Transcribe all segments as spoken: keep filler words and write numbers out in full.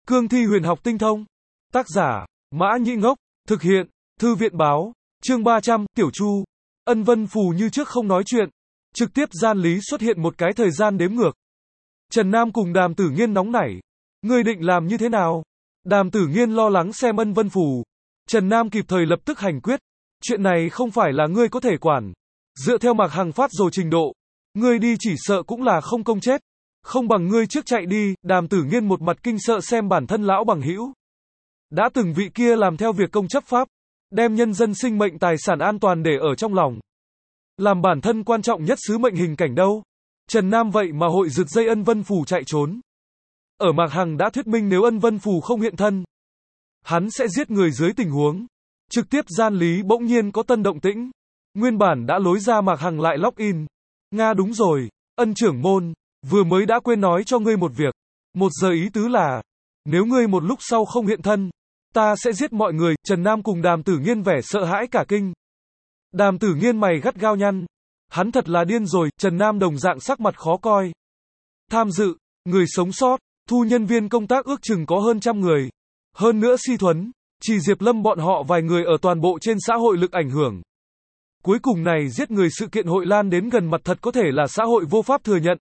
Cương thi huyền học tinh thông. Tác giả, Mã Nhĩ Ngốc. Thực hiện, Thư viện báo. Chương ba trăm, Tiểu Chu. Ân Vân Phù như trước không nói chuyện. Trực tiếp gian lý xuất hiện một cái thời gian đếm ngược. Trần Nam cùng Đàm Tử Nghiên nóng nảy. Ngươi định làm như thế nào? Đàm Tử Nghiên lo lắng xem Ân Vân Phù. Trần Nam kịp thời lập tức hành quyết. Chuyện này không phải là ngươi có thể quản. Dựa theo Mạc Hằng phát rồi trình độ. Ngươi đi chỉ sợ cũng là không công chết. Không bằng ngươi trước chạy đi. Đàm Tử Nghiên một mặt kinh sợ xem bản thân lão bằng hữu. Đã từng vị kia làm theo việc công chấp pháp. Đem nhân dân sinh mệnh tài sản an toàn để ở trong lòng. Làm bản thân quan trọng nhất sứ mệnh hình cảnh đâu. Trần Nam vậy mà hội rực dây Ân Vân Phù chạy trốn. Ở Mạc Hằng đã thuyết minh nếu Ân Vân Phù không hiện thân, hắn sẽ giết người dưới tình huống. Trực tiếp gian lý bỗng nhiên có tân động tĩnh. Nguyên bản đã lối ra Mạc Hằng lại login. Nga đúng rồi, Ân trưởng môn, vừa mới đã quên nói cho ngươi một việc. Một giờ ý tứ là, nếu ngươi một lúc sau không hiện thân, ta sẽ giết mọi người. Trần Nam cùng Đàm Tử Nghiên vẻ sợ hãi cả kinh. Đàm Tử Nghiên mày gắt gao nhăn. Hắn thật là điên rồi. Trần Nam đồng dạng sắc mặt khó coi. Tham dự, người sống sót, thu nhân viên công tác ước chừng có hơn trăm người. Hơn nữa Si Thuấn, Trì Diệp Lâm bọn họ vài người ở toàn bộ trên xã hội lực ảnh hưởng. Cuối cùng này giết người sự kiện hội lan đến gần mặt thật có thể là xã hội vô pháp thừa nhận.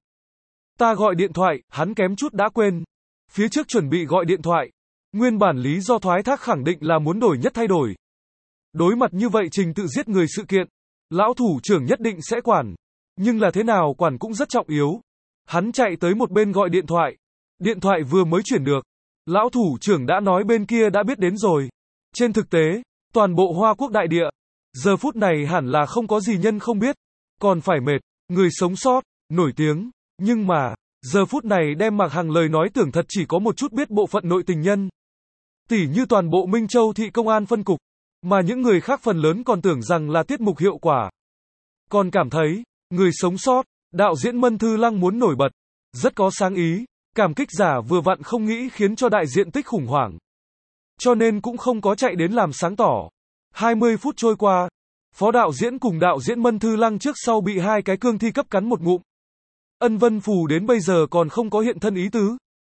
Ta gọi điện thoại, hắn kém chút đã quên. Phía trước chuẩn bị gọi điện thoại. Nguyên bản lý do thoái thác khẳng định là muốn đổi nhất thay đổi. Đối mặt như vậy trình tự giết người sự kiện, lão thủ trưởng nhất định sẽ quản. Nhưng là thế nào quản cũng rất trọng yếu. Hắn chạy tới một bên gọi điện thoại. Điện thoại vừa mới chuyển được. Lão thủ trưởng đã nói bên kia đã biết đến rồi. Trên thực tế, toàn bộ Hoa Quốc đại địa, giờ phút này hẳn là không có gì nhân không biết. Còn phải mệt, người sống sót, nổi tiếng. Nhưng mà, giờ phút này đem Mạc Hằng lời nói tưởng thật chỉ có một chút biết bộ phận nội tình nhân. Tỉ như toàn bộ Minh Châu thị công an phân cục. Mà những người khác phần lớn còn tưởng rằng là tiết mục hiệu quả. Còn cảm thấy, người sống sót, đạo diễn Mân Thư Lăng muốn nổi bật. Rất có sáng ý, cảm kích giả vừa vặn không nghĩ khiến cho đại diện tích khủng hoảng. Cho nên cũng không có chạy đến làm sáng tỏ. hai mươi phút trôi qua, phó đạo diễn cùng đạo diễn Mân Thư Lăng trước sau bị hai cái cương thi cấp cắn một ngụm. Ân Vân Phù đến bây giờ còn không có hiện thân ý tứ.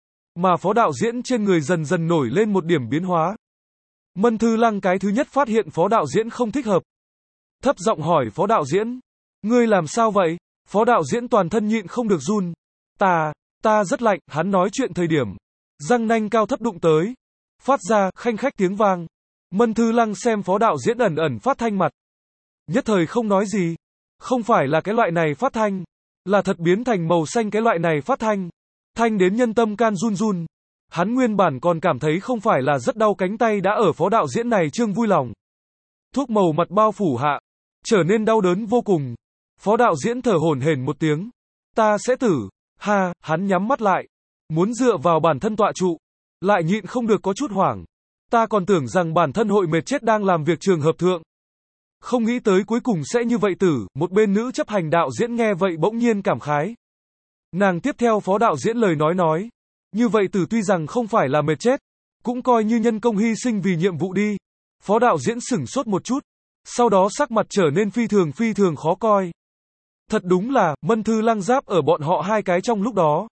Mà phó đạo diễn trên người dần dần nổi lên một điểm biến hóa. Mân Thư Lăng cái thứ nhất phát hiện phó đạo diễn không thích hợp. Thấp giọng hỏi phó đạo diễn. Ngươi làm sao vậy? Phó đạo diễn toàn thân nhịn không được run. Ta, ta rất lạnh. Hắn nói chuyện thời điểm. Răng nanh cao thấp đụng tới. Phát ra, khanh khách tiếng vang. Mân Thư Lăng xem phó đạo diễn ẩn ẩn phát thanh mặt. Nhất thời không nói gì. Không phải là cái loại này phát thanh. Là thật biến thành màu xanh cái loại này phát thanh. Thanh đến nhân tâm can run run. Hắn nguyên bản còn cảm thấy không phải là rất đau cánh tay đã ở phó đạo diễn này trương vui lòng. Thuốc màu mặt bao phủ hạ. Trở nên đau đớn vô cùng. Phó đạo diễn thở hổn hển một tiếng. Ta sẽ tử. Ha, hắn nhắm mắt lại. Muốn dựa vào bản thân tọa trụ. Lại nhịn không được có chút hoảng. Ta còn tưởng rằng bản thân hội mệt chết đang làm việc trường hợp thượng. Không nghĩ tới cuối cùng sẽ như vậy tử. Một bên nữ chấp hành đạo diễn nghe vậy bỗng nhiên cảm khái. Nàng tiếp theo phó đạo diễn lời nói nói. Như vậy tử tuy rằng không phải là mệt chết. Cũng coi như nhân công hy sinh vì nhiệm vụ đi. Phó đạo diễn sửng sốt một chút. Sau đó sắc mặt trở nên phi thường phi thường khó coi. Thật đúng là, Mân Thư Lăng giáp ở bọn họ hai cái trong lúc đó.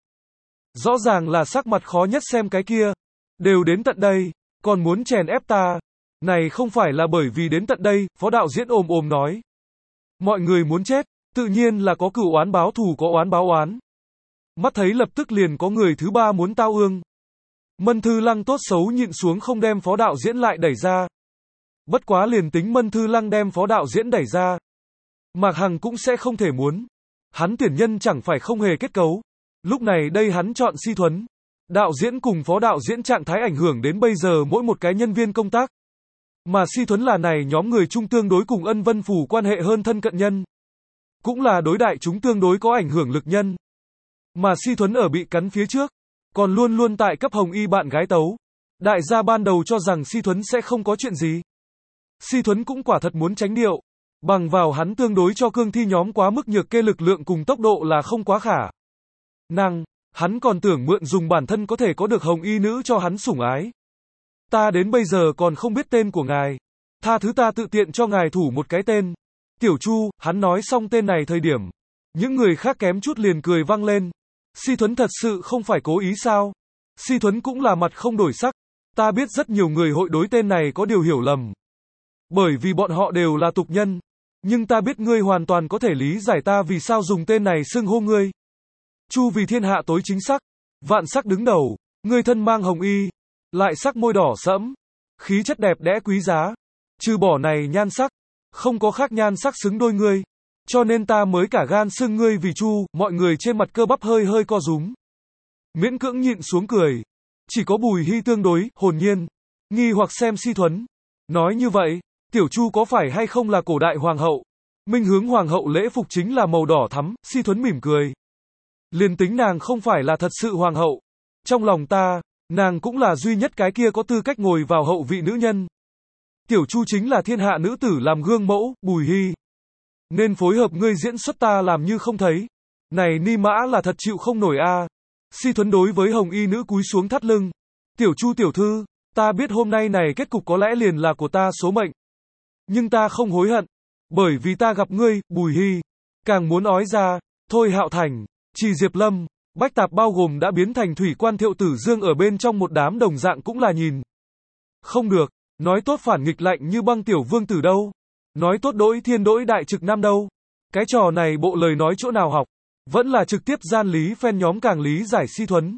Rõ ràng là sắc mặt khó nhất xem cái kia. Đều đến tận đây, còn muốn chèn ép ta. Này không phải là bởi vì đến tận đây, phó đạo diễn ồm ồm nói. Mọi người muốn chết, tự nhiên là có cửu oán báo thù có oán báo oán. Mắt thấy lập tức liền có người thứ ba muốn tao ương. Mân Thư Lăng tốt xấu nhịn xuống không đem phó đạo diễn lại đẩy ra. Bất quá liền tính Mân Thư Lăng đem phó đạo diễn đẩy ra. Mạc Hằng cũng sẽ không thể muốn. Hắn tuyển nhân chẳng phải không hề kết cấu. Lúc này đây hắn chọn Si Thuấn. Đạo diễn cùng phó đạo diễn trạng thái ảnh hưởng đến bây giờ mỗi một cái nhân viên công tác. Mà Si Thuấn là này nhóm người chung tương đối cùng Ân Vân Phù quan hệ hơn thân cận nhân. Cũng là đối đại chúng tương đối có ảnh hưởng lực nhân. Mà Si Thuấn ở bị cắn phía trước. Còn luôn luôn tại cấp hồng y bạn gái tấu. Đại gia ban đầu cho rằng Si Thuấn sẽ không có chuyện gì. Si Thuấn cũng quả thật muốn tránh điệu. Bằng vào hắn tương đối cho cương thi nhóm quá mức nhược kê lực lượng cùng tốc độ là không quá khả năng. Hắn còn tưởng mượn dùng bản thân có thể có được hồng y nữ cho hắn sủng ái. Ta đến bây giờ còn không biết tên của ngài. Tha thứ ta tự tiện cho ngài thủ một cái tên. Tiểu Chu, hắn nói xong tên này thời điểm. Những người khác kém chút liền cười vang lên. Si Thuấn thật sự không phải cố ý sao? Si Thuấn cũng là mặt không đổi sắc. Ta biết rất nhiều người hội đối tên này có điều hiểu lầm. Bởi vì bọn họ đều là tục nhân. Nhưng ta biết ngươi hoàn toàn có thể lý giải ta vì sao dùng tên này xưng hô ngươi. Chu vì thiên hạ tối chính sắc. Vạn sắc đứng đầu. Ngươi thân mang hồng y. Lại sắc môi đỏ sẫm. Khí chất đẹp đẽ quý giá. Trừ bỏ này nhan sắc. Không có khác nhan sắc xứng đôi ngươi. Cho nên ta mới cả gan xưng ngươi vì Chu. Mọi người trên mặt cơ bắp hơi hơi co rúm. Miễn cưỡng nhịn xuống cười. Chỉ có Bùi Hy tương đối, hồn nhiên. Nghi hoặc xem Si Thuấn. Nói như vậy, Tiểu Chu có phải hay không là cổ đại hoàng hậu? Minh hướng hoàng hậu lễ phục chính là màu đỏ thắm, Si Thuấn mỉm cười. Liền tính nàng không phải là thật sự hoàng hậu. Trong lòng ta, nàng cũng là duy nhất cái kia có tư cách ngồi vào hậu vị nữ nhân. Tiểu Chu chính là thiên hạ nữ tử làm gương mẫu, Bùi Hy. Nên phối hợp ngươi diễn xuất ta làm như không thấy. Này ni mã là thật chịu không nổi a. À. Si Thuấn đối với hồng y nữ cúi xuống thắt lưng. Tiểu Chu tiểu thư, ta biết hôm nay này kết cục có lẽ liền là của ta số mệnh. Nhưng ta không hối hận. Bởi vì ta gặp ngươi, Bùi Hy. Càng muốn ói ra, thôi Hạo Thành, Trì Diệp Lâm, Bách Tạp bao gồm đã biến thành thủy quan Thiệu Tử Dương ở bên trong một đám đồng dạng cũng là nhìn. Không được, nói tốt phản nghịch lạnh như băng tiểu vương tử đâu. Nói tốt đỗi thiên đỗi đại trực nam đâu. Cái trò này bộ lời nói chỗ nào học. Vẫn là trực tiếp gian lý phen nhóm càng lý giải Si Thuấn.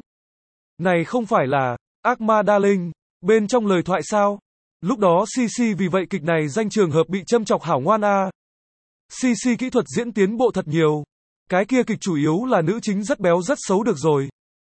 Này không phải là ác ma darling bên trong lời thoại sao? Lúc đó Sisi vì vậy kịch này danh trường hợp bị châm chọc hảo ngoan a. À. Sisi kỹ thuật diễn tiến bộ thật nhiều. Cái kia kịch chủ yếu là nữ chính rất béo rất xấu được rồi.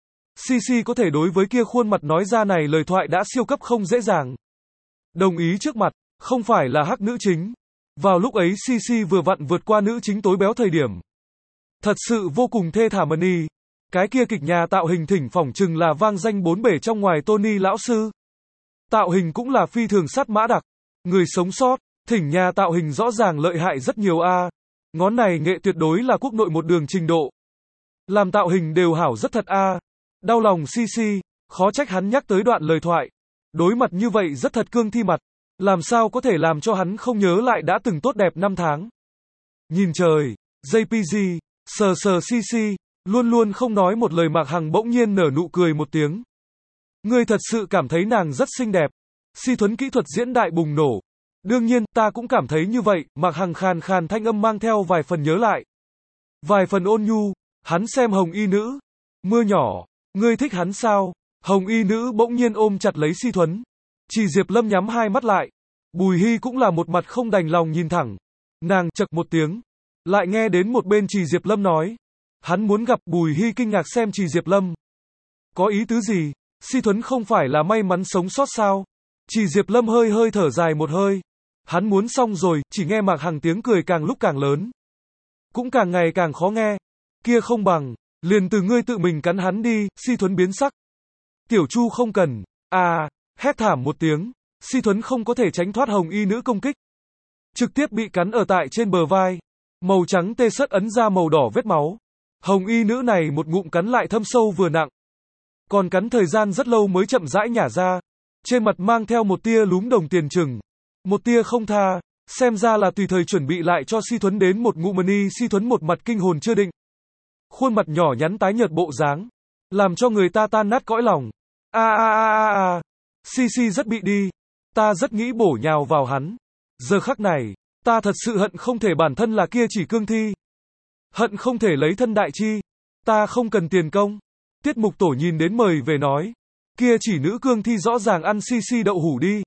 Sisi có thể đối với kia khuôn mặt nói ra này lời thoại đã siêu cấp không dễ dàng. Đồng ý trước mặt, không phải là hắc nữ chính. Vào lúc ấy Sisi vừa vặn vượt qua nữ chính tối béo thời điểm. Thật sự vô cùng thê thảm mani. Cái kia kịch nhà tạo hình thỉnh phỏng chừng là vang danh bốn bể trong ngoài Tony lão sư. Tạo hình cũng là phi thường sát mã đặc. Người sống sót, thỉnh nhà tạo hình rõ ràng lợi hại rất nhiều a. À. Ngón này nghệ tuyệt đối là quốc nội một đường trình độ. Làm tạo hình đều hảo rất thật a. À. Đau lòng Sisi, khó trách hắn nhắc tới đoạn lời thoại. Đối mặt như vậy rất thật cương thi mặt. Làm sao có thể làm cho hắn không nhớ lại đã từng tốt đẹp năm tháng. Nhìn trời, gi pê giê, sờ sờ Sisi, luôn luôn không nói một lời Mạc Hằng bỗng nhiên nở nụ cười một tiếng. Ngươi thật sự cảm thấy nàng rất xinh đẹp. Si Thuấn kỹ thuật diễn đại bùng nổ. Đương nhiên, ta cũng cảm thấy như vậy, Mạc Hằng khàn khàn thanh âm mang theo vài phần nhớ lại. Vài phần ôn nhu, hắn xem hồng y nữ. Mưa nhỏ, ngươi thích hắn sao? Hồng y nữ bỗng nhiên ôm chặt lấy Si Thuấn. Trì Diệp Lâm nhắm hai mắt lại. Bùi Hy cũng là một mặt không đành lòng nhìn thẳng. Nàng chậc một tiếng. Lại nghe đến một bên Trì Diệp Lâm nói. Hắn muốn gặp. Bùi Hy kinh ngạc xem Trì Diệp Lâm. Có ý tứ gì? Si Thuấn không phải là may mắn sống sót sao? Trì Diệp Lâm hơi hơi thở dài một hơi. Hắn muốn xong rồi, chỉ nghe Mạc Hằng tiếng cười càng lúc càng lớn. Cũng càng ngày càng khó nghe. Kia không bằng, liền từ ngươi tự mình cắn hắn đi. Si Thuấn biến sắc. Tiểu Chu không cần. À, hét thảm một tiếng. Si Thuấn không có thể tránh thoát hồng y nữ công kích. Trực tiếp bị cắn ở tại trên bờ vai. Màu trắng tê sất ấn ra màu đỏ vết máu. Hồng y nữ này một ngụm cắn lại thâm sâu vừa nặng. Còn cắn thời gian rất lâu mới chậm rãi nhả ra. Trên mặt mang theo một tia lúm đồng tiền chừng. Một tia không tha. Xem ra là tùy thời chuẩn bị lại cho Si Thuấn đến một ngụm mani. Si Thuấn một mặt kinh hồn chưa định. Khuôn mặt nhỏ nhắn tái nhợt bộ dáng. Làm cho người ta tan nát cõi lòng. A a a a a. Sisi rất bị đi. Ta rất nghĩ bổ nhào vào hắn. Giờ khắc này, ta thật sự hận không thể bản thân là kia chỉ cương thi. Hận không thể lấy thân đại chi. Ta không cần tiền công. Tiết mục tổ nhìn đến mời về nói. Kia chỉ nữ cương thi rõ ràng ăn Sisi đậu hủ đi.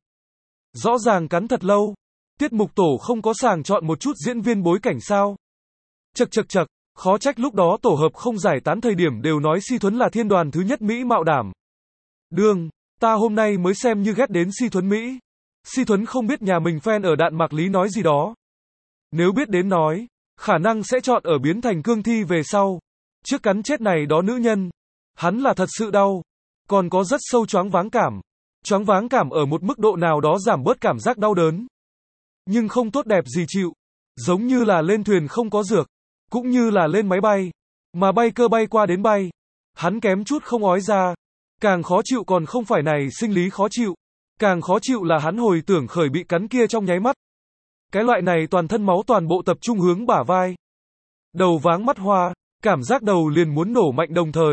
Rõ ràng cắn thật lâu. Tiết mục tổ không có sàng chọn một chút diễn viên bối cảnh sao. Chậc chậc chậc, khó trách lúc đó tổ hợp không giải tán thời điểm đều nói Si Thuấn là thiên đoàn thứ nhất Mỹ mạo đảm. Đương, ta hôm nay mới xem như ghét đến Si Thuấn Mỹ. Si Thuấn không biết nhà mình fan ở Đạn Mạc Lý nói gì đó. Nếu biết đến nói, khả năng sẽ chọn ở biến thành cương thi về sau. Trước cắn chết này đó nữ nhân. Hắn là thật sự đau. Còn có rất sâu choáng váng cảm. Choáng váng cảm ở một mức độ nào đó giảm bớt cảm giác đau đớn. Nhưng không tốt đẹp gì chịu. Giống như là lên thuyền không có dược. Cũng như là lên máy bay. Mà bay cơ bay qua đến bay. Hắn kém chút không ói ra. Càng khó chịu còn không phải này sinh lý khó chịu. Càng khó chịu là hắn hồi tưởng khởi bị cắn kia trong nháy mắt. Cái loại này toàn thân máu toàn bộ tập trung hướng bả vai. Đầu váng mắt hoa. Cảm giác đầu liền muốn nổ mạnh đồng thời.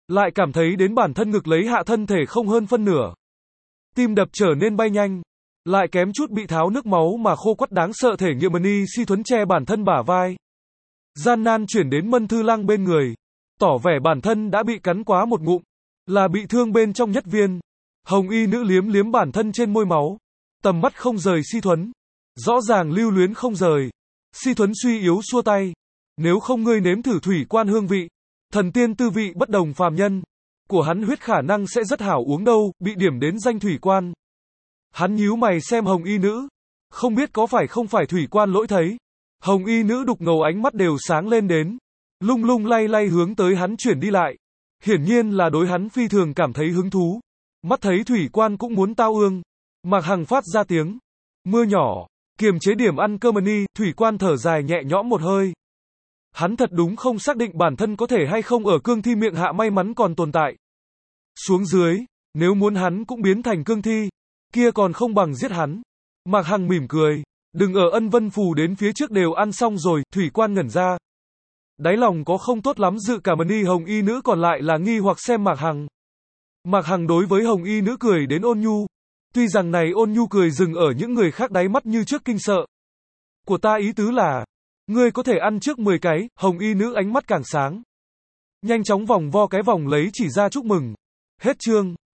lại cảm thấy đến bản thân ngực lấy hạ thân thể không hơn phân nửa. Tim đập trở nên bay nhanh, lại kém chút bị tháo nước máu mà khô quắt đáng sợ thể nghiệm Mani Si Thuấn che bản thân bả vai. Gian nan chuyển đến Mân Thư Lăng bên người, tỏ vẻ bản thân đã bị cắn quá một ngụm, là bị thương bên trong nhất viên. Hồng y nữ liếm liếm bản thân trên môi máu, tầm mắt không rời Si Thuấn, rõ ràng lưu luyến không rời. Si Thuấn suy yếu xua tay, nếu không ngươi nếm thử thủy quan hương vị, thần tiên tư vị bất đồng phàm nhân, của hắn huyết khả năng sẽ rất hảo uống đâu, bị điểm đến danh thủy quan. Hắn nhíu mày xem hồng y nữ, không biết có phải không phải thủy quan lỗi thấy. Hồng y nữ đục ngầu ánh mắt đều sáng lên đến, lung lung lay lay hướng tới hắn chuyển đi lại. Hiển nhiên là đối hắn phi thường cảm thấy hứng thú. Mắt thấy thủy quan cũng muốn tao ương. Mạc Hằng phát ra tiếng mưa nhỏ, kiềm chế điểm ăn cơm Mani, thủy quan thở dài nhẹ nhõm một hơi. Hắn thật đúng không xác định bản thân có thể hay không ở cương thi miệng hạ may mắn còn tồn tại. Xuống dưới, nếu muốn hắn cũng biến thành cương thi, kia còn không bằng giết hắn. Mạc Hằng mỉm cười, đừng ở Ân Vân Phù đến phía trước đều ăn xong rồi, thủy quan ngẩn ra. Đáy lòng có không tốt lắm dự cảm Mani hồng y nữ còn lại là nghi hoặc xem Mạc Hằng. Mạc Hằng đối với hồng y nữ cười đến ôn nhu. Tuy rằng này ôn nhu cười dừng ở những người khác đáy mắt như trước kinh sợ. Của ta ý tứ là, ngươi có thể ăn trước mười cái, hồng y nữ ánh mắt càng sáng. Nhanh chóng vòng vo cái vòng lấy chỉ ra chúc mừng. Hết chương.